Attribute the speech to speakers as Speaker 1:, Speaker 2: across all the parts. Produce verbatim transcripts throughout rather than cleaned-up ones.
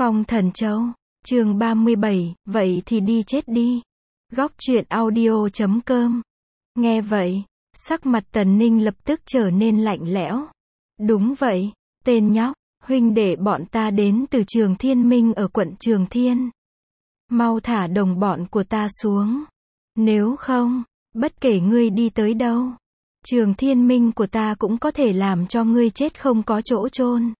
Speaker 1: Phong Thần Châu, chương ba mươi bảy, vậy thì đi chết đi. Góc truyện audio chấm com. Nghe vậy, sắc mặt Tần Ninh lập tức trở nên lạnh lẽo. Đúng vậy, tên nhóc, huynh đệ bọn ta đến từ Trường Thiên Minh ở quận Trường Thiên. Mau thả đồng bọn của ta xuống. Nếu không, bất kể ngươi đi tới đâu, Trường Thiên Minh của ta cũng có thể làm cho ngươi chết không có chỗ chôn.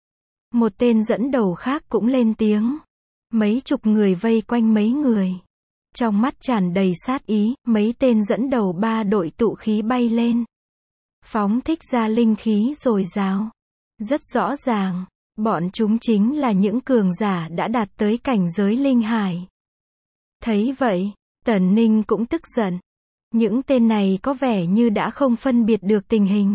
Speaker 1: Một tên dẫn đầu khác cũng lên tiếng. Mấy chục người vây quanh mấy người. Trong mắt tràn đầy sát ý, mấy tên dẫn đầu ba đội tụ khí bay lên. Phóng thích ra linh khí dồi dào. Rất rõ ràng, bọn chúng chính là những cường giả đã đạt tới cảnh giới linh hải. Thấy vậy, Tần Ninh cũng tức giận. Những tên này có vẻ như đã không phân biệt được tình hình.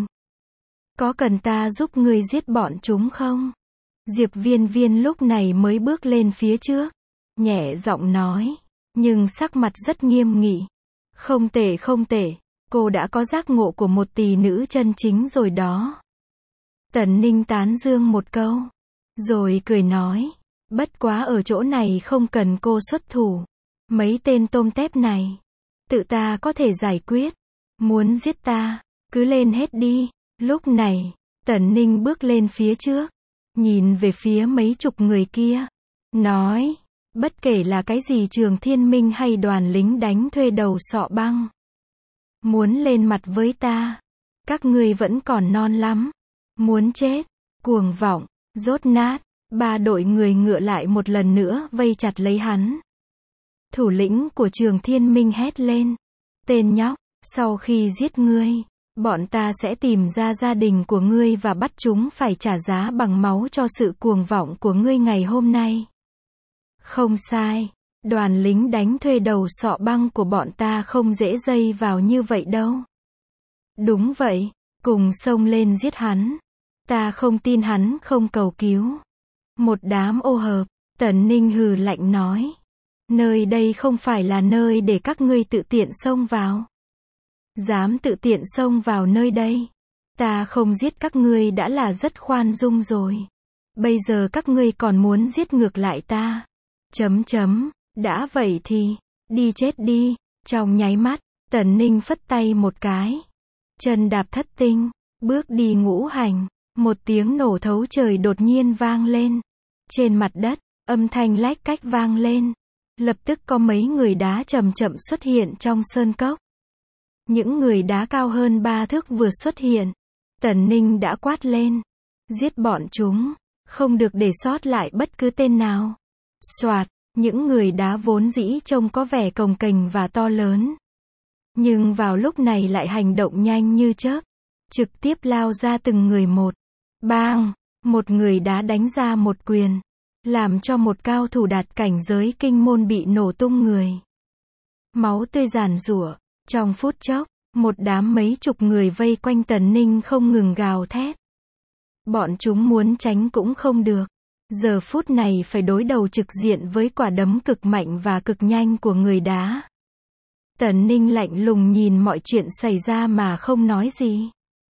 Speaker 1: Có cần ta giúp ngươi giết bọn chúng không? Diệp Viên Viên lúc này mới bước lên phía trước, nhẹ giọng nói, nhưng sắc mặt rất nghiêm nghị. Không tệ không tệ, cô đã có giác ngộ của một tỷ nữ chân chính rồi đó. Tần Ninh tán dương một câu, rồi cười nói, bất quá ở chỗ này không cần cô xuất thủ. Mấy tên tôm tép này, tự ta có thể giải quyết. Muốn giết ta, cứ lên hết đi. Lúc này, Tần Ninh bước lên phía trước, nhìn về phía mấy chục người kia, nói, bất kể là cái gì Trường Thiên Minh hay đoàn lính đánh thuê đầu sọ băng, muốn lên mặt với ta, các ngươi vẫn còn non lắm. Muốn chết, cuồng vọng, rốt nát. Ba đội người ngựa lại một lần nữa vây chặt lấy hắn. Thủ lĩnh của Trường Thiên Minh hét lên, tên nhóc, sau khi giết ngươi, bọn ta sẽ tìm ra gia đình của ngươi và bắt chúng phải trả giá bằng máu cho sự cuồng vọng của ngươi ngày hôm nay. Không sai, đoàn lính đánh thuê đầu sọ băng của bọn ta không dễ dây vào như vậy đâu. Đúng vậy, cùng xông lên giết hắn. Ta không tin hắn không cầu cứu. Một đám ô hợp. Tần Ninh hừ lạnh nói, nơi đây không phải là nơi để các ngươi tự tiện xông vào. Dám tự tiện xông vào nơi đây, ta không giết các ngươi đã là rất khoan dung rồi. Bây giờ các ngươi còn muốn giết ngược lại ta. Chấm chấm, đã vậy thì, đi chết đi. Trong nháy mắt, Tần Ninh phất tay một cái. Chân đạp thất tinh, bước đi ngũ hành. Một tiếng nổ thấu trời đột nhiên vang lên. Trên mặt đất, âm thanh lách cách vang lên. Lập tức có mấy người đá chậm chậm xuất hiện trong sơn cốc. Những người đá cao hơn ba thước vừa xuất hiện. Tần Ninh đã quát lên, giết bọn chúng, không được để sót lại bất cứ tên nào. Soạt, những người đá vốn dĩ trông có vẻ cồng kềnh và to lớn, nhưng vào lúc này lại hành động nhanh như chớp, trực tiếp lao ra từng người một. Bang, một người đá đánh ra một quyền, làm cho một cao thủ đạt cảnh giới kinh môn bị nổ tung người. Máu tươi giàn giụa. Trong phút chốc, một đám mấy chục người vây quanh Tần Ninh không ngừng gào thét. Bọn chúng muốn tránh cũng không được. Giờ phút này phải đối đầu trực diện với quả đấm cực mạnh và cực nhanh của người đá. Tần Ninh lạnh lùng nhìn mọi chuyện xảy ra mà không nói gì.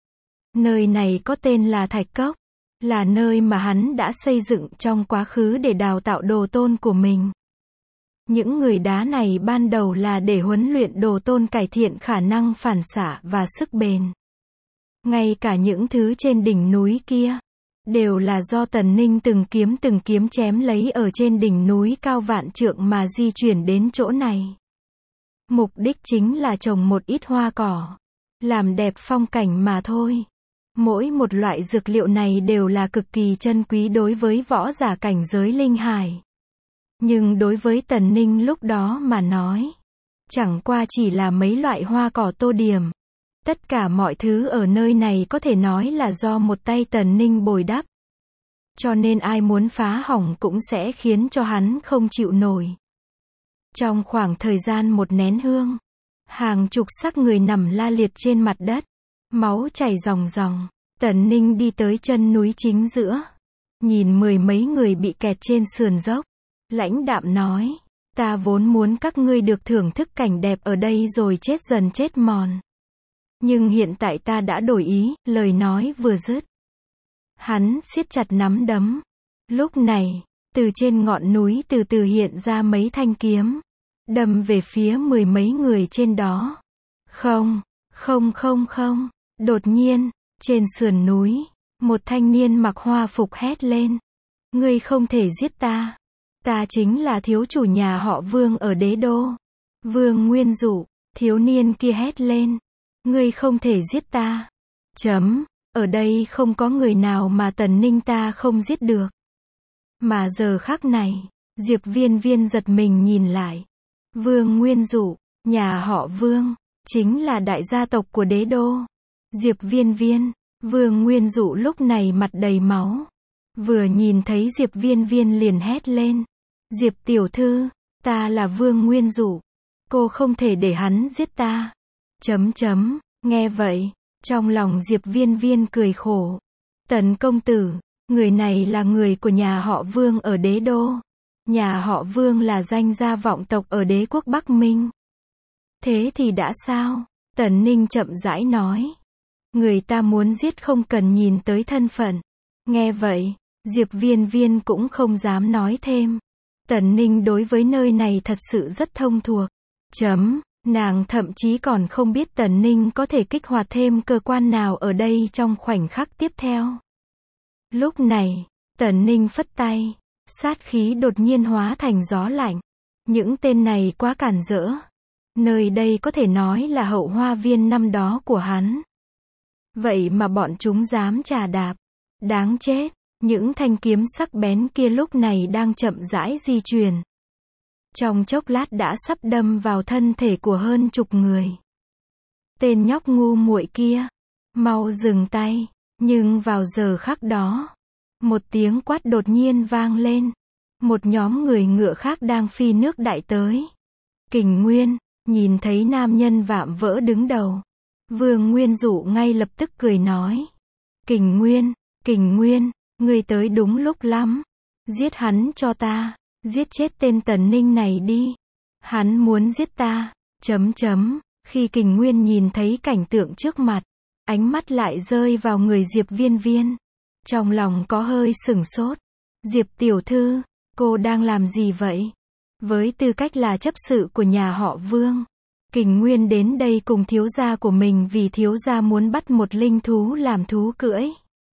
Speaker 1: Nơi này có tên là Thạch Cốc, là nơi mà hắn đã xây dựng trong quá khứ để đào tạo đồ tôn của mình. Những người đá này ban đầu là để huấn luyện đồ tôn cải thiện khả năng phản xạ và sức bền. Ngay cả những thứ trên đỉnh núi kia, đều là do Tần Ninh từng kiếm từng kiếm chém lấy ở trên đỉnh núi cao vạn trượng mà di chuyển đến chỗ này. Mục đích chính là trồng một ít hoa cỏ, làm đẹp phong cảnh mà thôi. Mỗi một loại dược liệu này đều là cực kỳ chân quý đối với võ giả cảnh giới linh hải. Nhưng đối với Tần Ninh lúc đó mà nói, chẳng qua chỉ là mấy loại hoa cỏ tô điểm. Tất cả mọi thứ ở nơi này có thể nói là do một tay Tần Ninh bồi đắp. Cho nên ai muốn phá hỏng cũng sẽ khiến cho hắn không chịu nổi. Trong khoảng thời gian một nén hương, hàng chục xác người nằm la liệt trên mặt đất, máu chảy ròng ròng. Tần Ninh đi tới chân núi chính giữa, nhìn mười mấy người bị kẹt trên sườn dốc, lãnh đạm nói, ta vốn muốn các ngươi được thưởng thức cảnh đẹp ở đây rồi chết dần chết mòn. Nhưng hiện tại ta đã đổi ý. Lời nói vừa dứt, hắn siết chặt nắm đấm. Lúc này, Từ trên ngọn núi từ từ hiện ra mấy thanh kiếm, đâm về phía mười mấy người trên đó. Không, không không không, đột nhiên, trên sườn núi, một thanh niên mặc hoa phục hét lên. Ngươi không thể giết ta. Ta chính là thiếu chủ nhà họ Vương ở đế đô. Vương Nguyên Dụ, thiếu niên kia hét lên. Ngươi không thể giết ta. Chấm, ở đây không có người nào mà Tần Ninh ta không giết được. Mà giờ khắc này, Diệp Viên Viên giật mình nhìn lại. Vương Nguyên Dụ, nhà họ Vương, chính là đại gia tộc của đế đô. Diệp Viên Viên, Vương Nguyên Dụ lúc này mặt đầy máu. Vừa nhìn thấy Diệp Viên Viên liền hét lên. Diệp tiểu thư, ta là Vương Nguyên Dụ. Cô không thể để hắn giết ta. Chấm chấm, nghe vậy, trong lòng Diệp Viên Viên cười khổ. Tần công tử, người này là người của nhà họ Vương ở đế đô. Nhà họ Vương là danh gia vọng tộc ở đế quốc Bắc Minh. Thế thì đã sao? Tần Ninh chậm rãi nói. Người ta muốn giết không cần nhìn tới thân phận. Nghe vậy, Diệp Viên Viên cũng không dám nói thêm. Tần Ninh đối với nơi này thật sự rất thông thuộc. Chấm, nàng thậm chí còn không biết Tần Ninh có thể kích hoạt thêm cơ quan nào ở đây trong khoảnh khắc tiếp theo. Lúc này, Tần Ninh phất tay, sát khí đột nhiên hóa thành gió lạnh. Những tên này quá cản rỡ. Nơi đây có thể nói là hậu hoa viên năm đó của hắn. Vậy mà bọn chúng dám trà đạp. Đáng chết, những thanh kiếm sắc bén kia lúc này đang chậm rãi di chuyển. Trong chốc lát đã sắp đâm vào thân thể của hơn chục người. Tên nhóc ngu muội kia, mau dừng tay. Nhưng vào giờ khắc đó, một tiếng quát đột nhiên vang lên. Một nhóm người ngựa khác đang phi nước đại tới. Kình Nguyên, nhìn thấy nam nhân vạm vỡ đứng đầu. Vương Nguyên Dụ ngay lập tức cười nói. Kình Nguyên, Kình Nguyên, ngươi tới đúng lúc lắm. Giết hắn cho ta. Giết chết tên Tần Ninh này đi. Hắn muốn giết ta. Chấm chấm, khi Kình Nguyên nhìn thấy cảnh tượng trước mặt, ánh mắt lại rơi vào người Diệp Viên Viên. Trong lòng có hơi sửng sốt. Diệp tiểu thư, cô đang làm gì vậy? Với tư cách là chấp sự của nhà họ Vương, Kình Nguyên đến đây cùng thiếu gia của mình vì thiếu gia muốn bắt một linh thú làm thú cưỡi.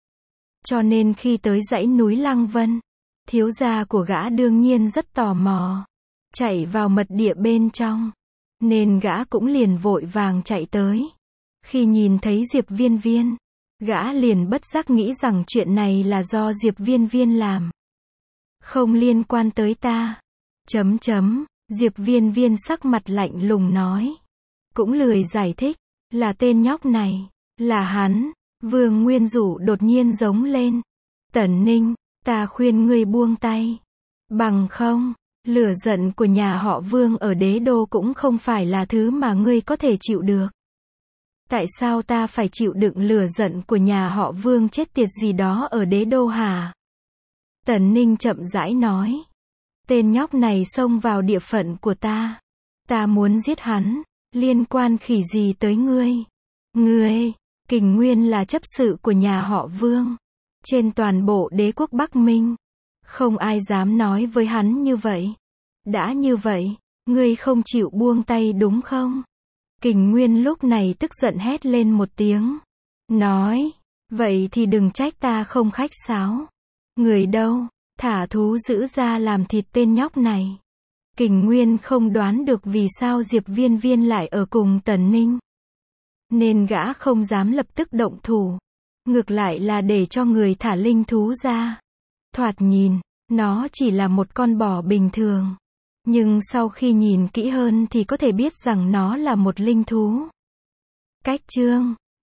Speaker 1: Cho nên khi tới dãy núi Lăng Vân, thiếu gia của gã đương nhiên rất tò mò. Chạy vào mật địa bên trong. Nên gã cũng liền vội vàng chạy tới. Khi nhìn thấy Diệp Viên Viên, gã liền bất giác nghĩ rằng chuyện này là do Diệp Viên Viên làm. Không liên quan tới ta. Chấm chấm, Diệp Viên Viên sắc mặt lạnh lùng nói. Cũng lười giải thích, là tên nhóc này, là hắn. Vương Nguyên Dụ đột nhiên giống lên. Tần Ninh, ta khuyên ngươi buông tay. Bằng không, lửa giận của nhà họ Vương ở đế đô cũng không phải là thứ mà ngươi có thể chịu được. Tại sao ta phải chịu đựng lửa giận của nhà họ Vương chết tiệt gì đó ở đế đô hả? Tần Ninh chậm rãi nói. Tên nhóc này xông vào địa phận của ta. Ta muốn giết hắn. Liên quan khỉ gì tới ngươi? Ngươi, Kình Nguyên là chấp sự của nhà họ Vương. Trên toàn bộ đế quốc Bắc Minh. Không ai dám nói với hắn như vậy. Đã như vậy, ngươi không chịu buông tay đúng không? Kình Nguyên lúc này tức giận hét lên một tiếng. Nói, vậy thì đừng trách ta không khách sáo. Người đâu, thả thú giữ ra làm thịt tên nhóc này. Kình Nguyên không đoán được vì sao Diệp Viên Viên lại ở cùng Tần Ninh. Nên gã không dám lập tức động thủ. Ngược lại là để cho người thả linh thú ra. Thoạt nhìn, nó chỉ là một con bò bình thường. Nhưng sau khi nhìn kỹ hơn thì có thể biết rằng nó là một linh thú. Cách chương